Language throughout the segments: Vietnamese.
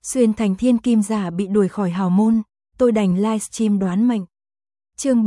Xuyên thành thiên kim giả bị đuổi khỏi hào môn, tôi đành livestream đoán mệnh. Chương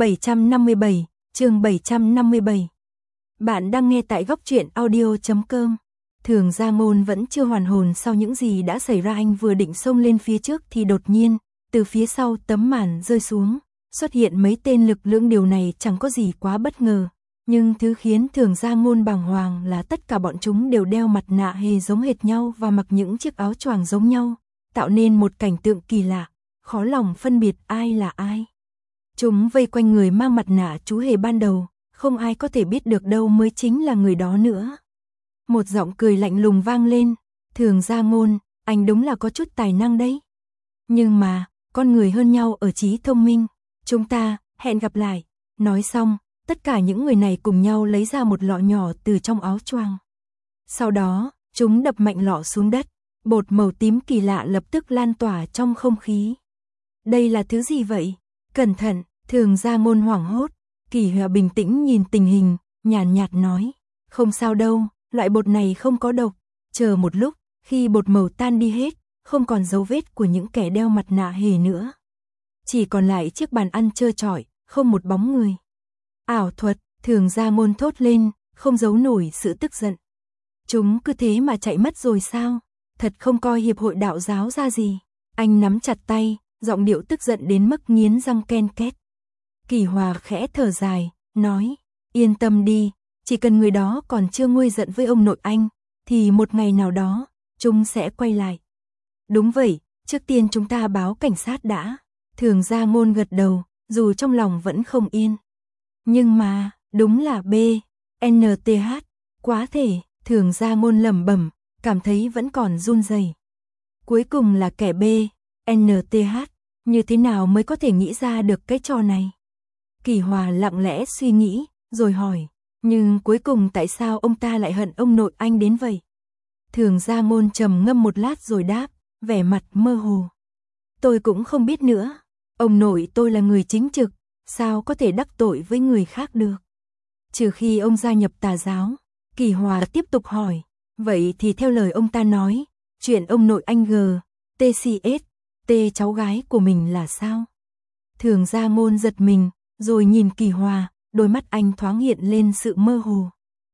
757. Bạn đang nghe tại góc truyện audio.com. Thường Gia Ngôn vẫn chưa hoàn hồn sau những gì đã xảy ra, anh vừa định xông lên phía trước thì đột nhiên, từ phía sau tấm màn rơi xuống, xuất hiện mấy tên lực lưỡng. Điều này chẳng có gì quá bất ngờ, nhưng thứ khiến Thường Gia Ngôn bàng hoàng là tất cả bọn chúng đều đeo mặt nạ hề giống hệt nhau và mặc những chiếc áo choàng giống nhau, tạo nên một cảnh tượng kỳ lạ, khó lòng phân biệt ai là ai. Chúng vây quanh người mang mặt nạ chú hề ban đầu, không ai có thể biết được đâu mới chính là người đó nữa. Một giọng cười lạnh lùng vang lên, Thường Gia Ngôn, anh đúng là có chút tài năng đấy. Nhưng mà, con người hơn nhau ở trí thông minh, chúng ta, hẹn gặp lại. Nói xong, tất cả những người này cùng nhau lấy ra một lọ nhỏ từ trong áo choàng. Sau đó, chúng đập mạnh lọ xuống đất, bột màu tím kỳ lạ lập tức lan tỏa trong không khí. Đây là thứ gì vậy? Cẩn thận, Thường Gia Ngôn hoảng hốt. Kỳ Hòa bình tĩnh nhìn tình hình, nhàn nhạt nói, không sao đâu, loại bột này không có độc. Chờ một lúc, khi bột màu tan đi hết, không còn dấu vết của những kẻ đeo mặt nạ hề nữa. Chỉ còn lại chiếc bàn ăn trơ trọi, không một bóng người. Ảo thuật, Thường Gia Ngôn thốt lên, không giấu nổi sự tức giận. Chúng cứ thế mà chạy mất rồi sao? Thật không coi hiệp hội đạo giáo ra gì. Anh nắm chặt tay, giọng điệu tức giận đến mức nghiến răng ken két. Kỳ Hòa khẽ thở dài, nói, yên tâm đi, chỉ cần người đó còn chưa nguôi giận với ông nội anh, thì một ngày nào đó, chúng sẽ quay lại. Đúng vậy, trước tiên chúng ta báo cảnh sát đã. Thường Gia Ngôn gật đầu, dù trong lòng vẫn không yên. Nhưng mà, đúng là BNTH, quá thể, Thường Gia Ngôn lẩm bẩm, cảm thấy vẫn còn run rẩy. Cuối cùng là kẻ BNTH, như thế nào mới có thể nghĩ ra được cái trò này? Kỳ Hòa lặng lẽ suy nghĩ, rồi hỏi, nhưng cuối cùng tại sao ông ta lại hận ông nội anh đến vậy? Thường Gia Ngôn trầm ngâm một lát rồi đáp, vẻ mặt mơ hồ. Tôi cũng không biết nữa, ông nội tôi là người chính trực, sao có thể đắc tội với người khác được? Trừ khi ông gia nhập tà giáo. Kỳ Hòa tiếp tục hỏi, vậy thì theo lời ông ta nói, chuyện ông nội anh TCS, cháu gái của mình là sao? Thường Gia Ngôn giật mình, rồi nhìn Kỳ Hòa, đôi mắt anh thoáng hiện lên sự mơ hồ.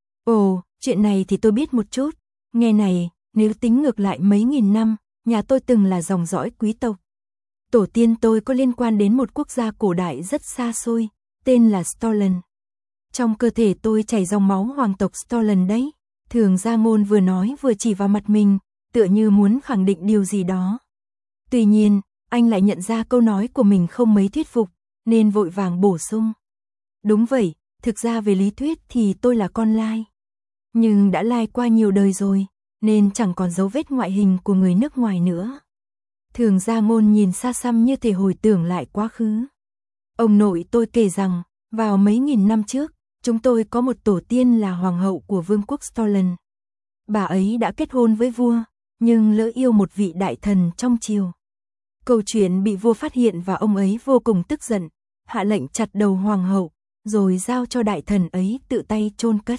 Ồ, chuyện này thì tôi biết một chút. Nghe này, nếu tính ngược lại mấy nghìn năm, nhà tôi từng là dòng dõi quý tộc. Tổ tiên tôi có liên quan đến một quốc gia cổ đại rất xa xôi, tên là Stolen. Trong cơ thể tôi chảy dòng máu hoàng tộc Stolen đấy. Thường Gia Ngôn vừa nói vừa chỉ vào mặt mình, tựa như muốn khẳng định điều gì đó. Tuy nhiên, anh lại nhận ra câu nói của mình không mấy thuyết phục, nên vội vàng bổ sung. Đúng vậy, thực ra về lý thuyết thì tôi là con lai. Nhưng đã lai qua nhiều đời rồi, nên chẳng còn dấu vết ngoại hình của người nước ngoài nữa. Thường Gia Ngôn nhìn xa xăm như thể hồi tưởng lại quá khứ. Ông nội tôi kể rằng, vào mấy nghìn năm trước, chúng tôi có một tổ tiên là hoàng hậu của vương quốc Stolen. Bà ấy đã kết hôn với vua, nhưng lỡ yêu một vị đại thần trong triều. Câu chuyện bị vua phát hiện và ông ấy vô cùng tức giận, hạ lệnh chặt đầu hoàng hậu, rồi giao cho đại thần ấy tự tay chôn cất.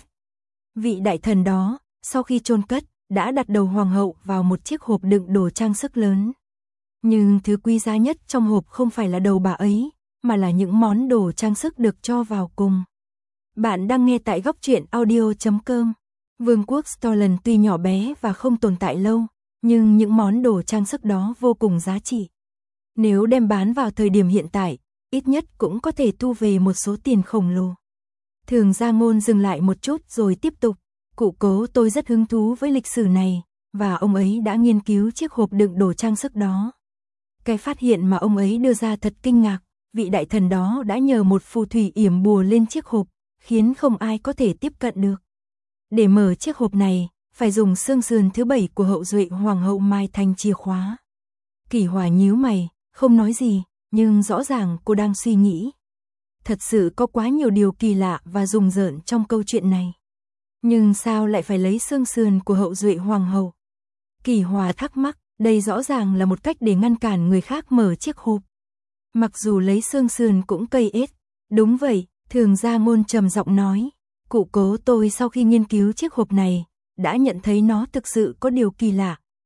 Vị đại thần đó, sau khi chôn cất, đã đặt đầu hoàng hậu vào một chiếc hộp đựng đồ trang sức lớn. Nhưng thứ quý giá nhất trong hộp không phải là đầu bà ấy, mà là những món đồ trang sức được cho vào cùng. Bạn đang nghe tại góc truyện audio.com. Vương quốc Stolen tuy nhỏ bé và không tồn tại lâu, nhưng những món đồ trang sức đó vô cùng giá trị. Nếu đem bán vào thời điểm hiện tại, ít nhất cũng có thể thu về một số tiền khổng lồ. Thường Gia Ngôn dừng lại một chút rồi tiếp tục, cụ cố tôi rất hứng thú với lịch sử này, và ông ấy đã nghiên cứu chiếc hộp đựng đồ trang sức đó. Cái phát hiện mà ông ấy đưa ra thật kinh ngạc, vị đại thần đó đã nhờ một phù thủy yểm bùa lên chiếc hộp, khiến không ai có thể tiếp cận được. Để mở chiếc hộp này, phải dùng xương sườn thứ 7 của hậu duệ hoàng hậu mai thành chìa khóa. Kỳ Hòa nhíu mày, không nói gì, nhưng rõ ràng cô đang suy nghĩ. Thật sự có quá nhiều điều kỳ lạ và rùng rợn trong câu chuyện này. Nhưng sao lại phải lấy xương sườn của hậu duệ hoàng hậu? Kỳ Hòa thắc mắc, đây rõ ràng là một cách để ngăn cản người khác mở chiếc hộp. Mặc dù lấy xương sườn cũng cây ết. Đúng vậy, Thường Gia Ngôn trầm giọng nói. Cụ cố tôi sau khi nghiên cứu chiếc hộp này, đã nhận thấy nó thực sự có điều kỳ lạ,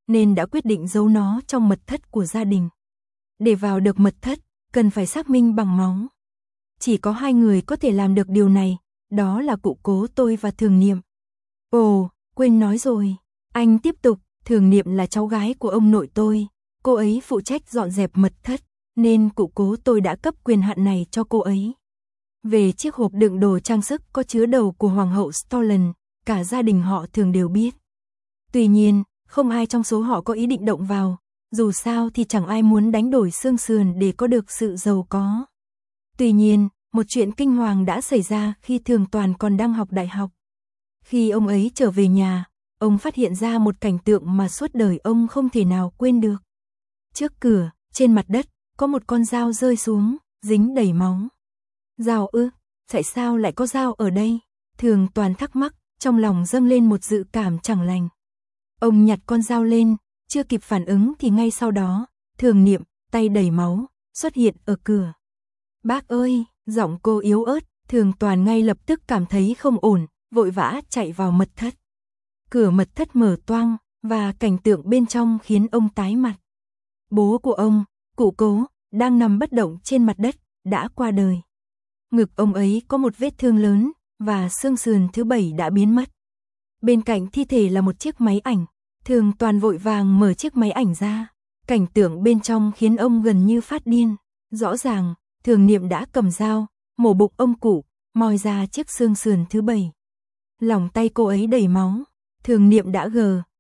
nên đã quyết định giấu nó trong mật thất của gia đình. Để vào được mật thất, cần phải xác minh bằng máu. Chỉ có 2 người có thể làm được điều này, đó là cụ cố tôi và Thường Niệm. Ồ, quên nói rồi. Anh tiếp tục, Thường Niệm là cháu gái của ông nội tôi. Cô ấy phụ trách dọn dẹp mật thất, nên cụ cố tôi đã cấp quyền hạn này cho cô ấy. Về chiếc hộp đựng đồ trang sức có chứa đầu của Hoàng hậu Stolen, cả gia đình họ thường đều biết. Tuy nhiên, không ai trong số họ có ý định động vào, dù sao thì chẳng ai muốn đánh đổi xương sườn để có được sự giàu có. Tuy nhiên, một chuyện kinh hoàng đã xảy ra khi Thường Toàn còn đang học đại học. Khi ông ấy trở về nhà, ông phát hiện ra một cảnh tượng mà suốt đời ông không thể nào quên được. Trước cửa, trên mặt đất, có một con dao rơi xuống, dính đầy máu. Dao ư? Tại sao lại có dao ở đây? Thường Toàn thắc mắc, trong lòng dâng lên một dự cảm chẳng lành. Ông nhặt con dao lên, chưa kịp phản ứng thì ngay sau đó, Thường Niệm, tay đầy máu, xuất hiện ở cửa. Bác ơi, giọng cô yếu ớt, Thường Toàn ngay lập tức cảm thấy không ổn, vội vã chạy vào mật thất. Cửa mật thất mở toang, và cảnh tượng bên trong khiến ông tái mặt. Bố của ông, cụ cố, đang nằm bất động trên mặt đất, đã qua đời. Ngực ông ấy có một vết thương lớn, và xương sườn thứ 7 đã biến mất. Bên cạnh thi thể là một chiếc máy ảnh. Thường Toàn vội vàng mở chiếc máy ảnh ra. Cảnh tượng bên trong khiến ông gần như phát điên. Rõ ràng, Thường Niệm đã cầm dao, mổ bụng ông cụ, moi ra chiếc xương sườn thứ 7. Lòng tay cô ấy đầy máu. Thường Niệm đã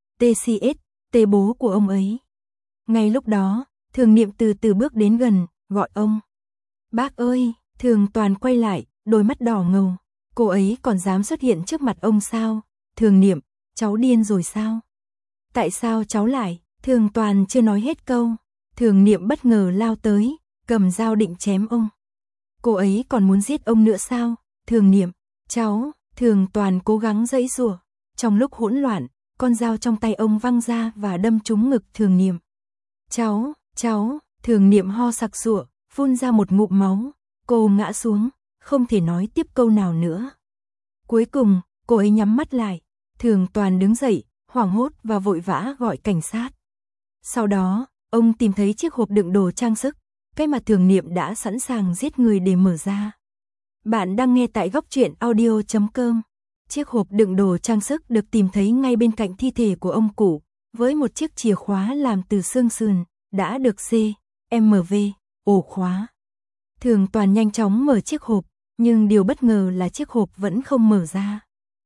TCS bố của ông ấy. Ngay lúc đó, Thường Niệm từ từ bước đến gần, gọi ông. Bác ơi! Thường Toàn quay lại, đôi mắt đỏ ngầu. Cô ấy còn dám xuất hiện trước mặt ông sao? Thường Niệm, cháu điên rồi sao? Tại sao cháu lại? Thường Toàn chưa nói hết câu. Thường Niệm bất ngờ lao tới, cầm dao định chém ông. Cô ấy còn muốn giết ông nữa sao? Thường Niệm, cháu. Thường Toàn cố gắng giãy giụa. Trong lúc hỗn loạn, con dao trong tay ông văng ra và đâm trúng ngực Thường Niệm. Cháu. Thường Niệm ho sặc sụa, phun ra một ngụm máu. Cô ngã xuống, không thể nói tiếp câu nào nữa. Cuối cùng, cô ấy nhắm mắt lại. Thường Toàn đứng dậy, hoảng hốt và vội vã gọi cảnh sát. Sau đó, ông tìm thấy chiếc hộp đựng đồ trang sức, cái mà Thường Niệm đã sẵn sàng giết người để mở ra. Bạn đang nghe tại góc truyện audio.com. Chiếc hộp đựng đồ trang sức được tìm thấy ngay bên cạnh thi thể của ông cụ, với một chiếc chìa khóa làm từ xương sườn, đã được CMV ổ khóa. Thường Toàn nhanh chóng mở chiếc hộp, nhưng điều bất ngờ là chiếc hộp vẫn không mở ra.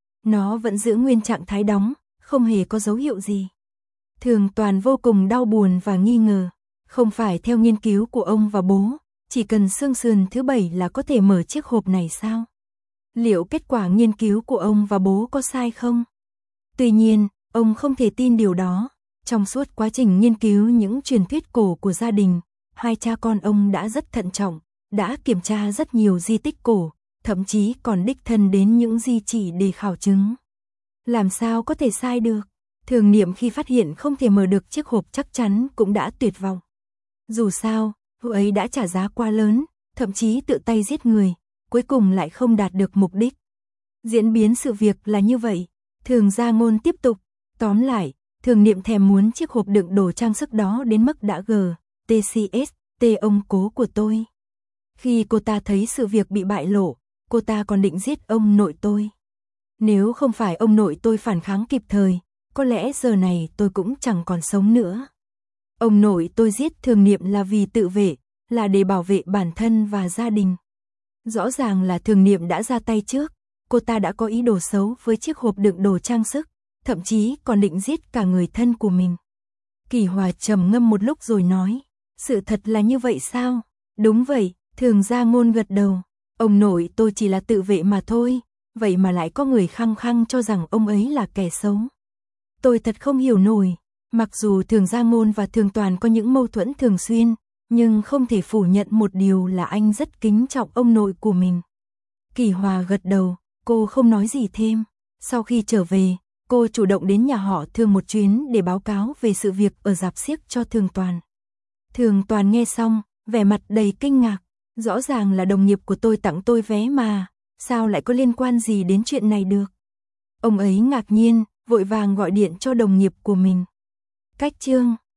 Nó vẫn giữ nguyên trạng thái đóng, không hề có dấu hiệu gì. Thường Toàn vô cùng đau buồn và nghi ngờ, không phải theo nghiên cứu của ông và bố, chỉ cần xương sườn thứ 7 là có thể mở chiếc hộp này sao? Liệu kết quả nghiên cứu của ông và bố có sai không? Tuy nhiên, ông không thể tin điều đó. Trong suốt quá trình nghiên cứu những truyền thuyết cổ của gia đình, hai cha con ông đã rất thận trọng, đã kiểm tra rất nhiều di tích cổ, thậm chí còn đích thân đến những di chỉ để khảo chứng. Làm sao có thể sai được? Thường Niệm khi phát hiện không thể mở được chiếc hộp chắc chắn cũng đã tuyệt vọng. Dù sao, vụ ấy đã trả giá quá lớn, thậm chí tự tay giết người, cuối cùng lại không đạt được mục đích. Diễn biến sự việc là như vậy. Thường Gia Ngôn tiếp tục, tóm lại, Thường Niệm thèm muốn chiếc hộp đựng đồ trang sức đó đến mức đã TCS ông cố của tôi. Khi cô ta thấy sự việc bị bại lộ, cô ta còn định giết ông nội tôi. Nếu không phải ông nội tôi phản kháng kịp thời, có lẽ giờ này tôi cũng chẳng còn sống nữa. Ông nội tôi giết Thường Niệm là vì tự vệ, là để bảo vệ bản thân và gia đình. Rõ ràng là Thường Niệm đã ra tay trước, cô ta đã có ý đồ xấu với chiếc hộp đựng đồ trang sức, thậm chí còn định giết cả người thân của mình. Kỳ Hòa trầm ngâm một lúc rồi nói, sự thật là như vậy sao? Đúng vậy, Thường Gia Ngôn gật đầu. Ông nội tôi chỉ là tự vệ mà thôi, vậy mà lại có người khăng khăng cho rằng ông ấy là kẻ xấu. Tôi thật không hiểu nổi, mặc dù Thường Gia Ngôn và Thường Toàn có những mâu thuẫn thường xuyên, nhưng không thể phủ nhận một điều là anh rất kính trọng ông nội của mình. Kỳ Hòa gật đầu, cô không nói gì thêm. Sau khi trở về, cô chủ động đến nhà họ Thường một chuyến để báo cáo về sự việc ở rạp xiếc cho Thường Toàn. Thường Toàn nghe xong, vẻ mặt đầy kinh ngạc. Rõ ràng là đồng nghiệp của tôi tặng tôi vé mà, sao lại có liên quan gì đến chuyện này được? Ông ấy ngạc nhiên, vội vàng gọi điện cho đồng nghiệp của mình. Cách chương